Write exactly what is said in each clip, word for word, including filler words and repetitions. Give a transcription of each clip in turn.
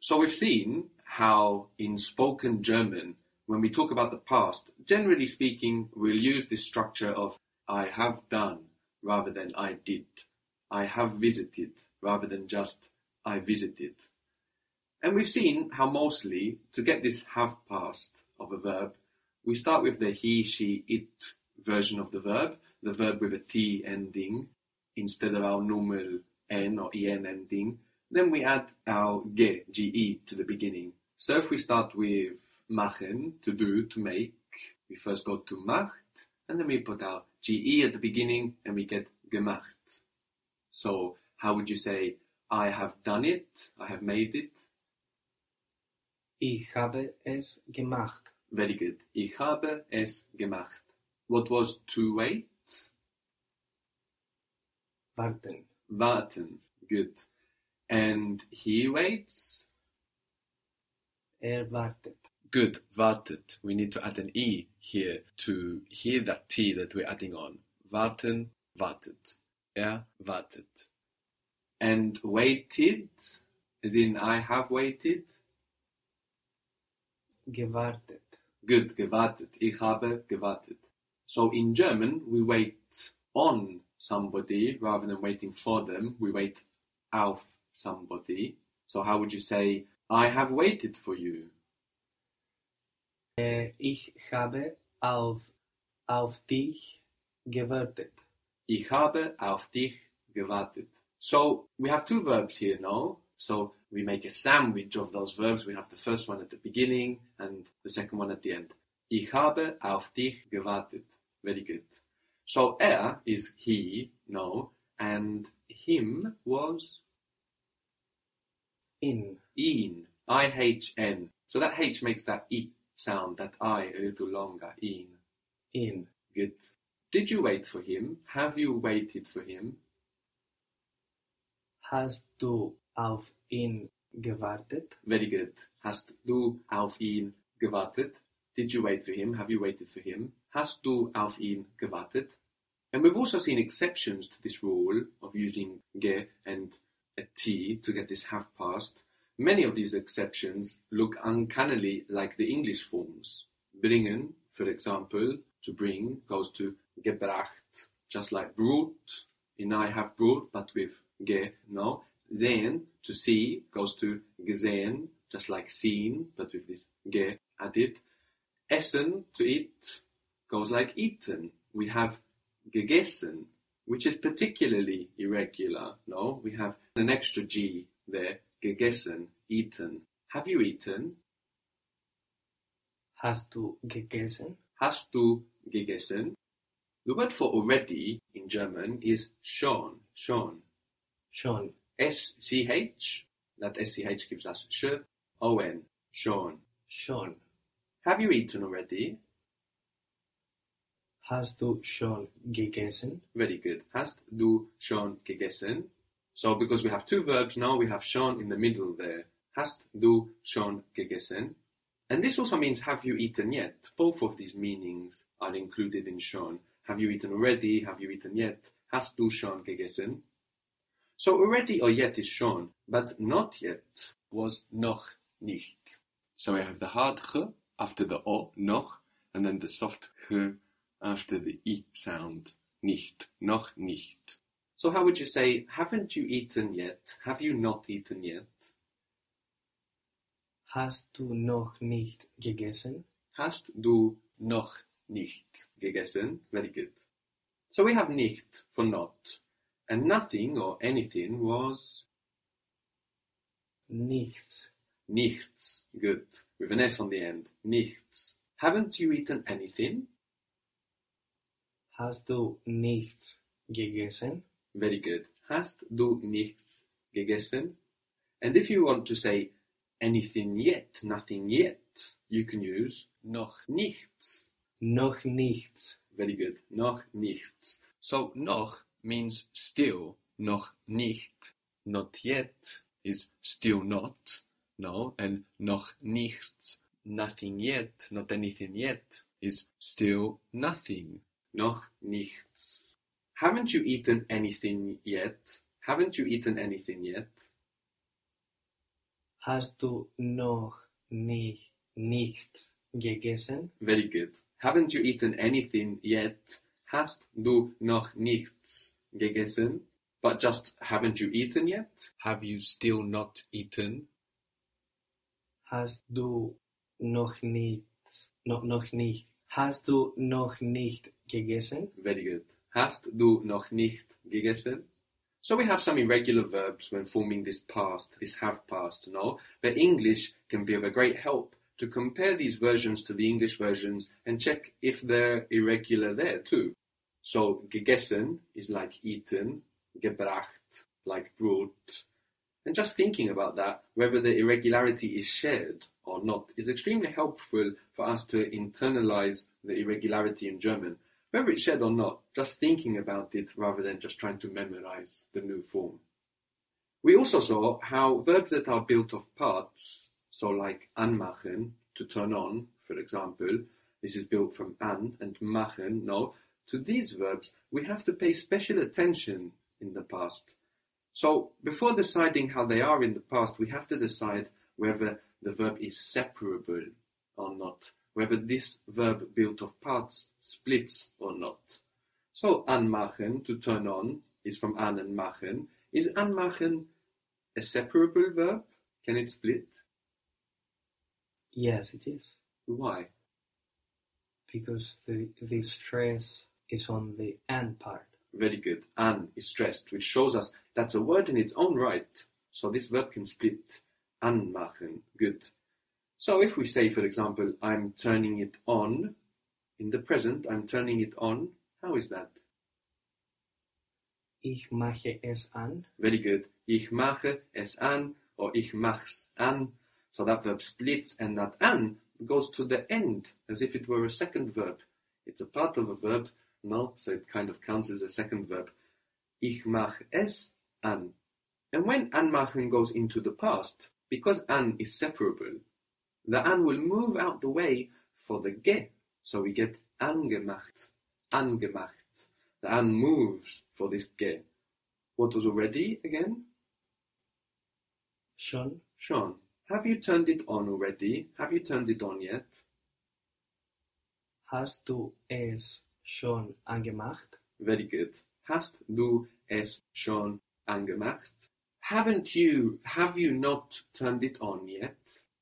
So we've seen how in spoken German, when we talk about the past, generally speaking, we'll use this structure of I have done rather than I did. I have visited rather than just I visited. And we've seen how mostly, to get this have past of a verb, we start with the he, she, it version of the verb, the verb with a T ending, instead of our normal N or En ending. Then we add our ge, ge, to the beginning. So if we start with machen, to do, to make, we first go to macht, and then we put our ge at the beginning, and we get gemacht. So how would you say, I have done it, I have made it? Ich habe es gemacht. Very good. Ich habe es gemacht. What was to wait? Warten. Warten. Good. And he waits? Er wartet. Good. Wartet. We need to add an E here to hear that T that we're adding on. Warten, wartet. Er wartet. And waited, as in I have waited? Gewartet. Good, gewartet. Ich habe gewartet. So in German, we wait on somebody rather than waiting for them. We wait auf somebody. So how would you say, I have waited for you? Äh, ich habe auf, auf dich gewartet. Ich habe auf dich gewartet. So we have two verbs here, no? So we make a sandwich of those verbs. We have the first one at the beginning and the second one at the end. Ich habe auf dich gewartet. Very good. So er is he, no, and him was? In. In. I H N. So that H makes that E sound, that I a little longer. In. In. Good. Did you wait for him? Have you waited for him? Hast du auf ihn gewartet? Very good. Hast du auf ihn gewartet? Did you wait for him? Have you waited for him? Hast du auf ihn gewartet? And we've also seen exceptions to this rule of using ge and a T to get this have past. Many of these exceptions look uncannily like the English forms. Bringen, for example, to bring goes to gebracht, just like brought. In I have brought, but with ge, no. Sehen, to see, goes to gesehen, just like seen, but with this ge added. Essen, to eat, goes like eaten. We have gegessen, which is particularly irregular, no? We have an extra G there, gegessen, eaten. Have you eaten? Hast du gegessen? Hast du gegessen? The word for already in German is schon, schon. Schon. S C H, that S C H gives us sh, O N, schon. Schon. Have you eaten already? Hast du schon gegessen? Very good. Hast du schon gegessen? So because we have two verbs now, we have schon in the middle there. Hast du schon gegessen? And this also means have you eaten yet? Both of these meanings are included in schon. Have you eaten already? Have you eaten yet? Hast du schon gegessen? So already or yet is schon, but not yet was noch nicht. So we have the hard ch after the o, noch, and then the soft ch after the I sound, nicht, noch nicht. So how would you say, haven't you eaten yet? Have you not eaten yet? Hast du noch nicht gegessen? Hast du noch nicht gegessen? Very good. So we have nicht for not. And nothing or anything was? Nichts. Nichts. Good. With an S on the end. Nichts. Haven't you eaten anything? Hast du nichts gegessen? Very good. Hast du nichts gegessen? And if you want to say anything yet, nothing yet, you can use noch nichts. Noch nichts. Very good. Noch nichts. So noch means still. Noch nicht. Not yet is still not. No. And noch nichts. Nothing yet. Not anything yet is still nothing. Noch nichts. Haven't you eaten anything yet? Haven't you eaten anything yet? Hast du noch nicht nichts gegessen? Very good. Haven't you eaten anything yet? Hast du noch nichts gegessen? But just haven't you eaten yet? Have you still not eaten? Hast du noch nicht, noch, noch nicht, hast du noch nicht gegessen? Very good. Hast du noch nicht gegessen? So we have some irregular verbs when forming this past, this have past, no? But English can be of a great help to compare these versions to the English versions and check if they're irregular there too. So gegessen is like eaten, gebracht like brought. And just thinking about that, whether the irregularity is shared or not, is extremely helpful for us to internalize the irregularity in German. Whether it's shared or not, just thinking about it rather than just trying to memorize the new form. We also saw how verbs that are built of parts, so like anmachen, to turn on, for example, this is built from an and machen, no, to these verbs we have to pay special attention in the past. So before deciding how they are in the past, we have to decide whether the verb is separable or not, whether this verb built of parts splits or not. So anmachen, to turn on, is from an and machen. Is anmachen a separable verb? Can it split? Yes, it is. Why? Because the, the stress is on the an part. Very good. An is stressed, which shows us that's a word in its own right. So this verb can split. Anmachen. Good. So if we say, for example, I'm turning it on, in the present, I'm turning it on, how is that? Ich mache es an. Very good. Ich mache es an, or ich mach's an. So that verb splits, and that an goes to the end, as if it were a second verb. It's a part of a verb, no, so it kind of counts as a second verb. Ich mach es an. And when anmachen goes into the past, because an is separable, the an will move out the way for the ge, so we get angemacht, angemacht. The an moves for this ge. What was already again? Schon. Schon. Have you turned it on already? Have you turned it on yet? Hast du es schon angemacht? Very good. Hast du es schon angemacht? Haven't you, have you not turned it on yet?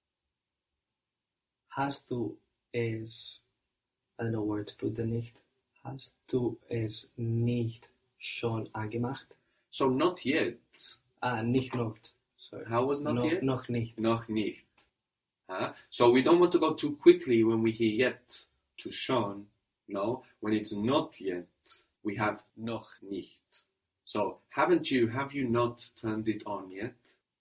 Hast du es, I don't know where to put the nicht. Hast du es nicht schon angemacht? So not yet. Ah, nicht noch. Sorry. How was not no, yet? Noch nicht. Noch nicht. Huh? So we don't want to go too quickly when we hear yet to schon. No, when it's not yet, we have noch nicht. So haven't you, have you not turned it on yet?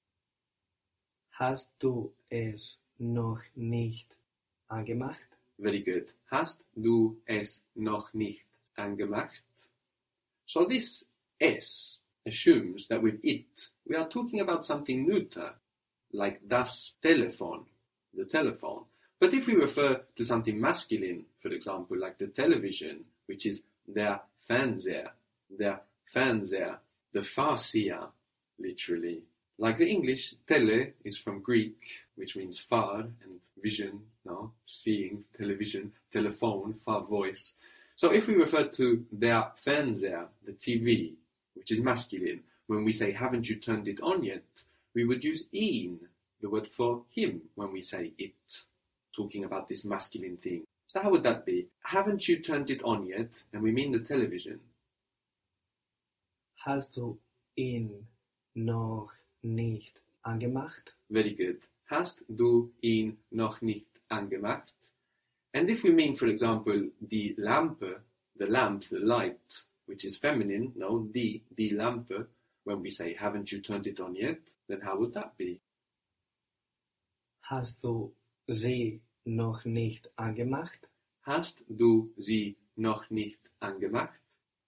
Hast du es noch nicht angemacht? Very good. Hast du es noch nicht angemacht? So this es assumes that with it, we are talking about something neuter, like das Telefon, the telephone. But if we refer to something masculine, for example, like the television, which is der Fernseher, der Fernseher, the Farseher, literally. Like the English, tele is from Greek, which means far, and vision, no, seeing, television, telephone, far voice. So if we refer to der Fernseher, the T V, which is masculine, when we say, haven't you turned it on yet, we would use ihn, the word for him, when we say it, talking about this masculine thing. So how would that be? Haven't you turned it on yet? And we mean the television. Hast du ihn noch nicht angemacht? Very good. Hast du ihn noch nicht angemacht? And if we mean, for example, die Lampe, the lamp, the light, which is feminine, no, die, die Lampe, when we say, haven't you turned it on yet, then how would that be? Hast du sie noch nicht angemacht? Hast du sie noch nicht angemacht?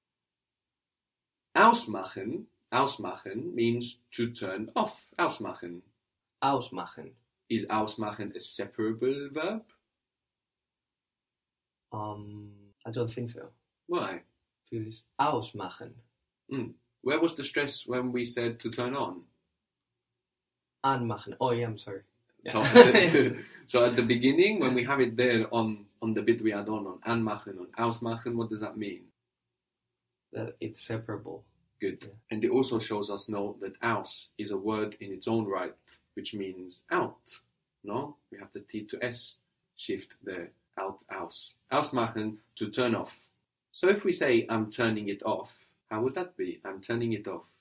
Ausmachen, ausmachen means to turn off. Ausmachen. Ausmachen. Is ausmachen a separable verb? Um, I don't think so. Why? Because ausmachen. Mm. Where was the stress when we said to turn on? Anmachen. Oh, yeah, I'm sorry. So, Yeah. at the, so at the beginning, when we have it there on, on the bit we add on, on anmachen, on ausmachen, what does that mean? That it's separable. Good. Yeah. And it also shows us now that aus is a word in its own right, which means out. No? We have the T to S shift there. Out, aus. Ausmachen, to turn off. So if we say, I'm turning it off, how would that be? I'm turning it off.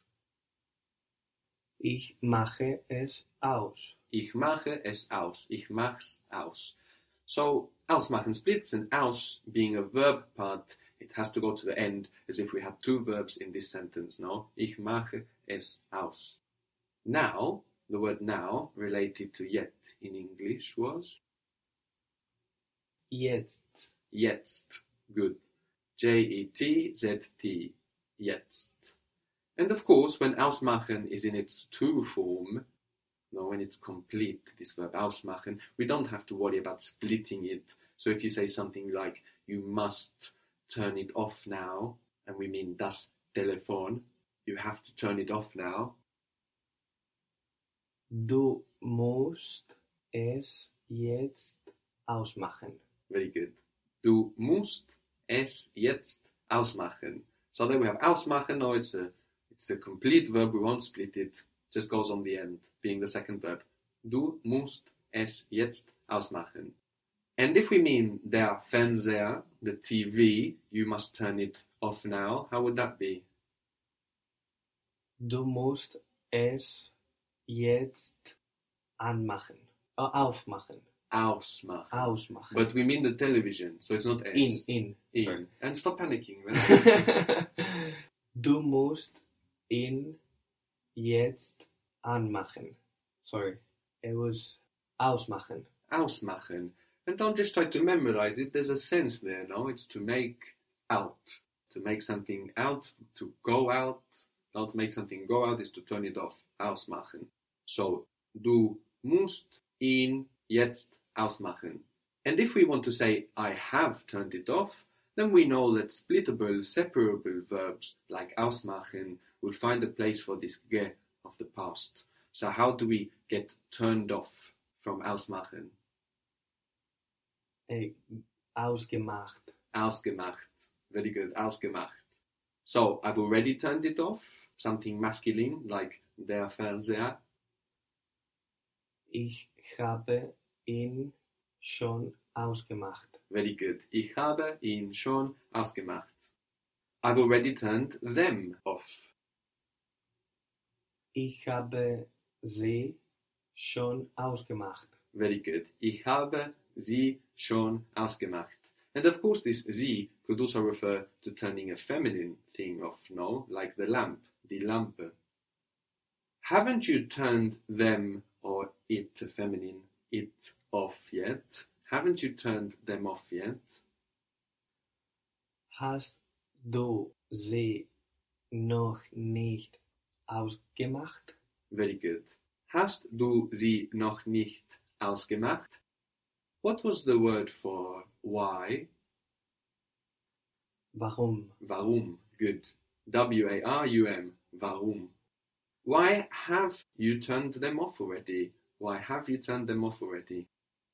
Ich mache es aus. Ich mache es aus. Ich mach's aus. So, ausmachen splits, and aus being a verb part, it has to go to the end as if we had two verbs in this sentence, no? Ich mache es aus. Now, the word now related to yet in English was? Jetzt. Jetzt. Good. J E T Z T. Jetzt. And of course, when ausmachen is in its to form, no, when it's complete, this verb ausmachen, we don't have to worry about splitting it. So if you say something like, you must turn it off now, and we mean das Telefon, you have to turn it off now. Du musst es jetzt ausmachen. Very good. Du musst es jetzt ausmachen. So there we have ausmachen. Now it's a it's a complete verb. We won't split it. Just goes on the end, being the second verb. Du musst es jetzt ausmachen. And if we mean der Fernseher, the T V, you must turn it off now, how would that be? Du musst es jetzt anmachen. Uh, aufmachen. Ausmachen. Ausmachen. But we mean the television, so it's not S. In, In. in. Sorry. And stop panicking. When Du musst ihn jetzt anmachen. Sorry. It was ausmachen. Ausmachen. And don't just try to memorize it. There's a sense there, no? It's to make out. To make something out, to go out. Not to make something go out is to turn it off. Ausmachen. So, du musst ihn jetzt ausmachen. And if we want to say, I have turned it off, then we know that splittable, separable verbs like ausmachen will find a place for this ge of the past. So how do we get turned off from ausmachen? Äh, ausgemacht. Ausgemacht. Very good. Ausgemacht. So I've already turned it off. Something masculine like der Fernseher. Ich habe ihn schon ausgemacht. Very good. Ich habe ihn schon ausgemacht. I've already turned them off. Ich habe sie schon ausgemacht. Very good. Ich habe sie schon ausgemacht. And of course this sie could also refer to turning a feminine thing off, no? Like the lamp, die Lampe. Haven't you turned them or it, feminine, it off yet? Haven't you turned them off yet? Hast du sie noch nicht ausgemacht? Very good. Hast du sie noch nicht ausgemacht? What was the word for why? Warum? Warum. Good. W A R U M. Warum. Why have you turned them off already? Why have you turned them off already?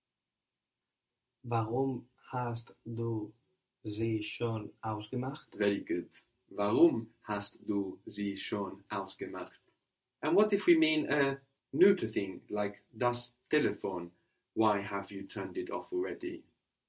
Warum hast du sie schon ausgemacht? Very good. Warum hast du sie schon ausgemacht? And what if we mean a neuter thing, like das Telefon? Why have you turned it off already?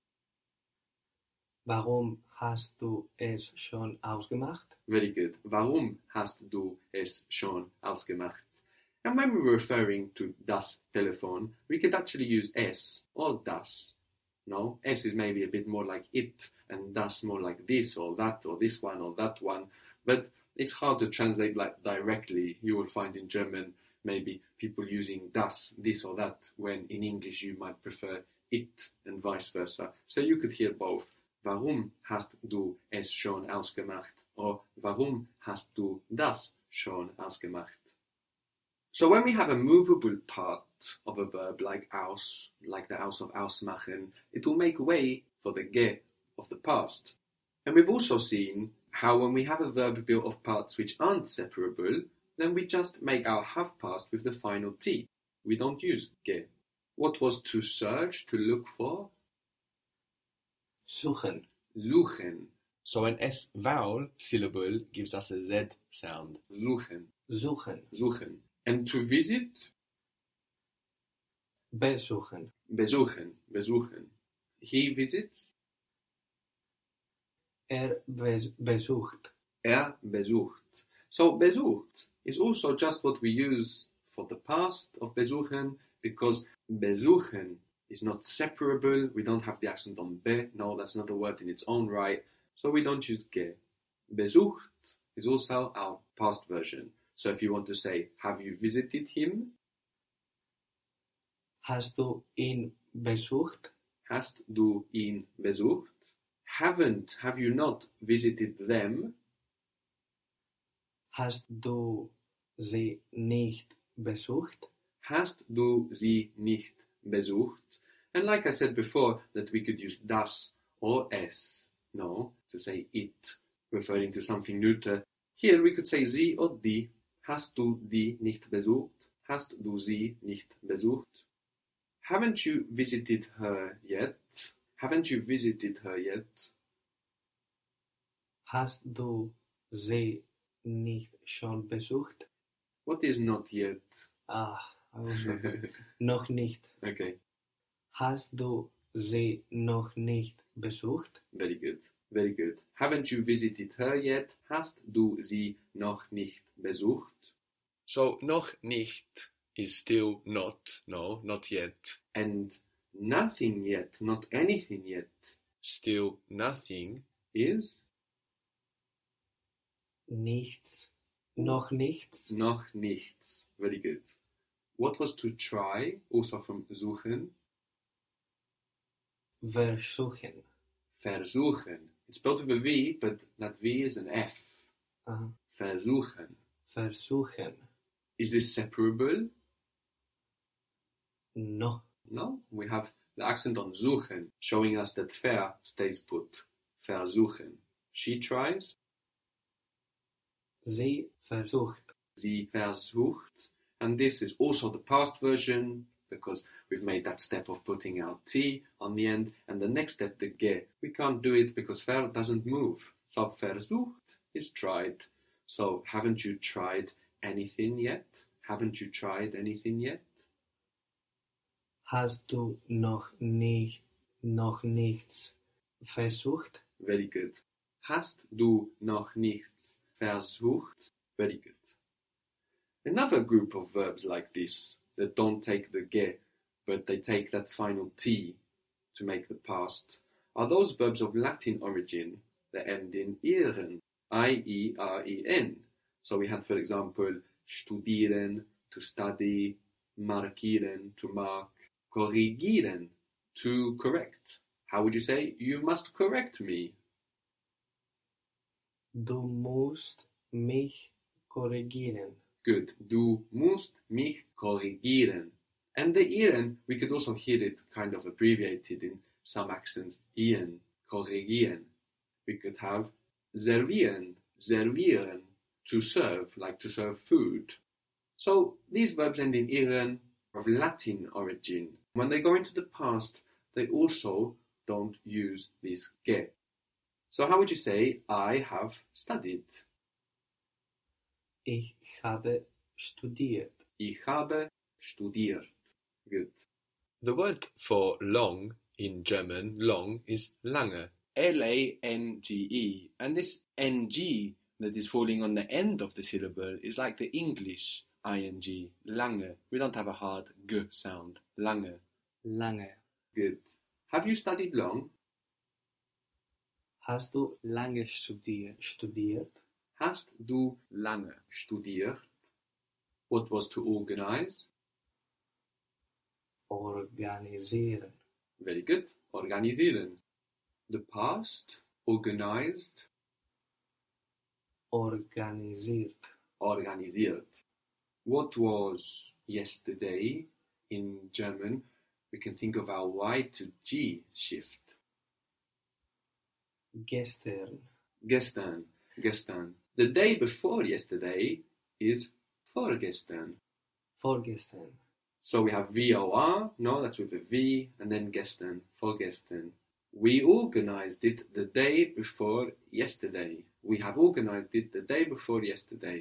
Warum hast du es schon ausgemacht? Very good. Warum hast du es schon ausgemacht? And when we're referring to das Telefon, we could actually use es or das. No, es is maybe a bit more like it, and das more like this or that or this one or that one. But it's hard to translate like directly. You will find in German maybe people using das, this or that, when in English you might prefer it and vice versa. So you could hear both. Warum hast du es schon ausgemacht? Or warum hast du das schon ausgemacht? So when we have a movable part of a verb like aus, like the aus of ausmachen, it will make way for the ge of the past. And we've also seen how when we have a verb built of parts which aren't separable, then we just make our have past with the final T. We don't use ge. What was to search, to look for? Suchen. Suchen. So an S vowel syllable gives us a Z sound. Suchen. Suchen. Suchen. And to visit? Besuchen. Besuchen. Besuchen. He visits? Er bes- besucht. Er besucht. So besucht is also just what we use for the past of besuchen, because besuchen is not separable. We don't have the accent on be. No, that's not a word in its own right. So we don't use ge. Besucht is also our past version. So if you want to say, have you visited him? Hast du ihn besucht? Hast du ihn besucht? Haven't, have you not visited them? Hast du sie nicht besucht? Hast du sie nicht besucht? And like I said before, that we could use das or es, no, to say it, referring to something neuter. Here we could say sie or die. Hast du die nicht besucht? Hast du sie nicht besucht? Haven't you visited her yet? Haven't you visited her yet? Hast du sie nicht schon besucht? What is not yet? Ah, I was noch nicht. Okay, Hast du sie noch nicht besucht? very good, very good. Haven't you visited her yet? Hast du sie noch nicht besucht? So, noch nicht is still not, no, not yet. And nothing yet, not anything yet, still nothing is? Nichts. Noch nichts. Noch nichts. Very good. What was to try? Also from suchen. Versuchen. Versuchen. It's spelled with a V, but that V is an F. Aha. Versuchen. Versuchen. Is this separable? No. No. We have the accent on suchen, showing us that ver stays put. Versuchen. She tries. Sie versucht. Sie versucht. And this is also the past version, because we've made that step of putting our T on the end, and the next step, the ge. We can't do it because ver doesn't move. So versucht is tried. So haven't you tried anything yet? Haven't you tried anything yet? Hast du noch nicht, noch nichts versucht? Very good. Hast du noch nichts versucht? Very good. Another group of verbs like this that don't take the ge, but they take that final T to make the past, are those verbs of Latin origin that end in ieren, I E R E N. So we had, for example, studieren, to study, markieren, to mark, korrigieren, to correct. How would you say, you must correct me? Du musst mich korrigieren. Good. Du musst mich korrigieren. And the ieren, we could also hear it kind of abbreviated in some accents. Ien, korrigieren. We could have servieren, servieren, to serve, like to serve food. So these verbs end in ieren, of Latin origin. When they go into the past, they also don't use this ge. So how would you say, I have studied? Ich habe studiert. Ich habe studiert. Good. The word for long in German, long, is lange. L A N G E. And this N G that is falling on the end of the syllable is like the English I N G, lange. We don't have a hard G sound. Lange. Lange. Good. Have you studied long? Hast du lange studier studiert? Hast du lange studiert? What was to organize? Organisieren. Very good. Organisieren. The past, organized. Organisiert. Organisiert. What was yesterday in German? We can think of our Y to G shift. Gestern. Gestern. Gestern. The day before yesterday is vorgestern. Vorgestern. So we have V O R, no, that's with a V, and then gestern, vorgestern. We organized it the day before yesterday. We have organized it the day before yesterday.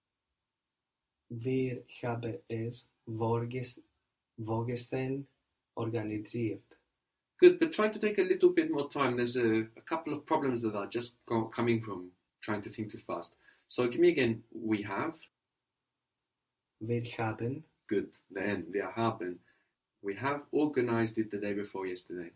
Wir haben es vorges- vorgestern organisiert. Good, but try to take a little bit more time. There's a, a couple of problems that are just go, coming from trying to think too fast. So give me again, we have. Wir haben Good, the end, wir haben. We have organized it the day before yesterday.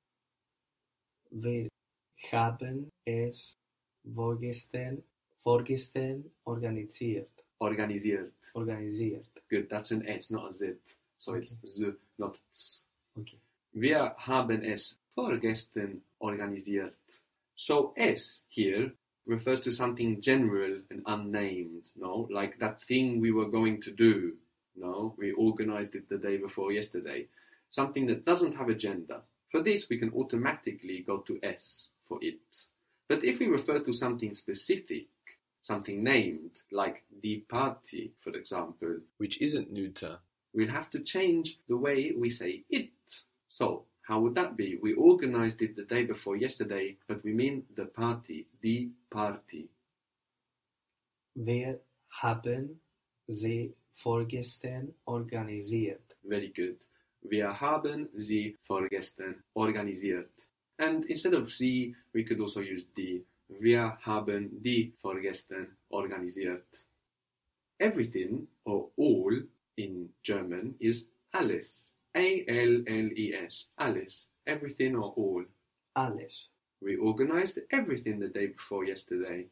Wir haben es vorgestern, vorgestern organisiert. Organisiert. Organisiert. Good, that's an S, not a Z. So Okay. it's Z, not Z. Okay. Wir haben es vorgestern organisiert. So es here refers to something general and unnamed, no? Like that thing we were going to do, no? We organized it the day before yesterday. Something that doesn't have a gender. For this, we can automatically go to es for it. But if we refer to something specific, something named, like die Party, for example, which isn't neuter, we'll have to change the way we say it. So, how would that be? We organized it the day before yesterday, but we mean the party, die Party. Wir haben sie vorgestern organisiert. Very good. Wir haben sie vorgestern organisiert. And instead of sie, we could also use die. Wir haben die vorgestern organisiert. Everything, or all, in German is alles. A L L E S. Alles. Everything or all. Alles. We organized everything the day before yesterday.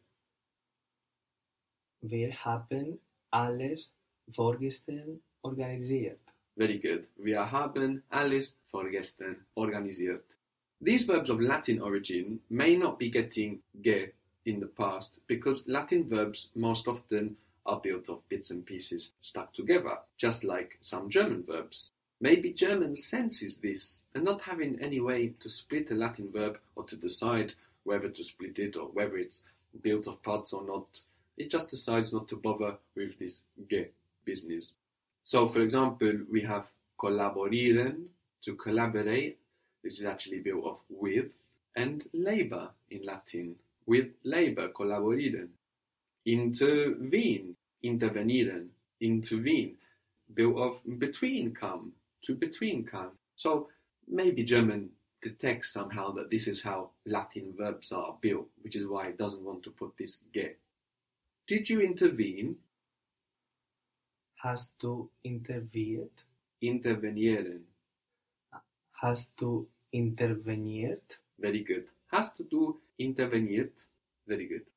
Wir haben alles vorgestern organisiert. Very good. Wir haben alles vorgestern organisiert. These verbs of Latin origin may not be getting ge in the past because Latin verbs most often are built of bits and pieces stuck together, just like some German verbs. Maybe German senses this and not having any way to split a Latin verb or to decide whether to split it or whether it's built of parts or not. It just decides not to bother with this ge business. So, for example, we have collaboreren, to collaborate. This is actually built of with, and labor in Latin. With labor, collaboreren. Intervene, intervenieren, intervene. Built of between come, to between come. So maybe German detects somehow that this is how Latin verbs are built, which is why it doesn't want to put this ge. Did you intervene? Hast du interveniert? Intervenieren. Hast du interveniert? Very good. Hast du interveniert? Very good.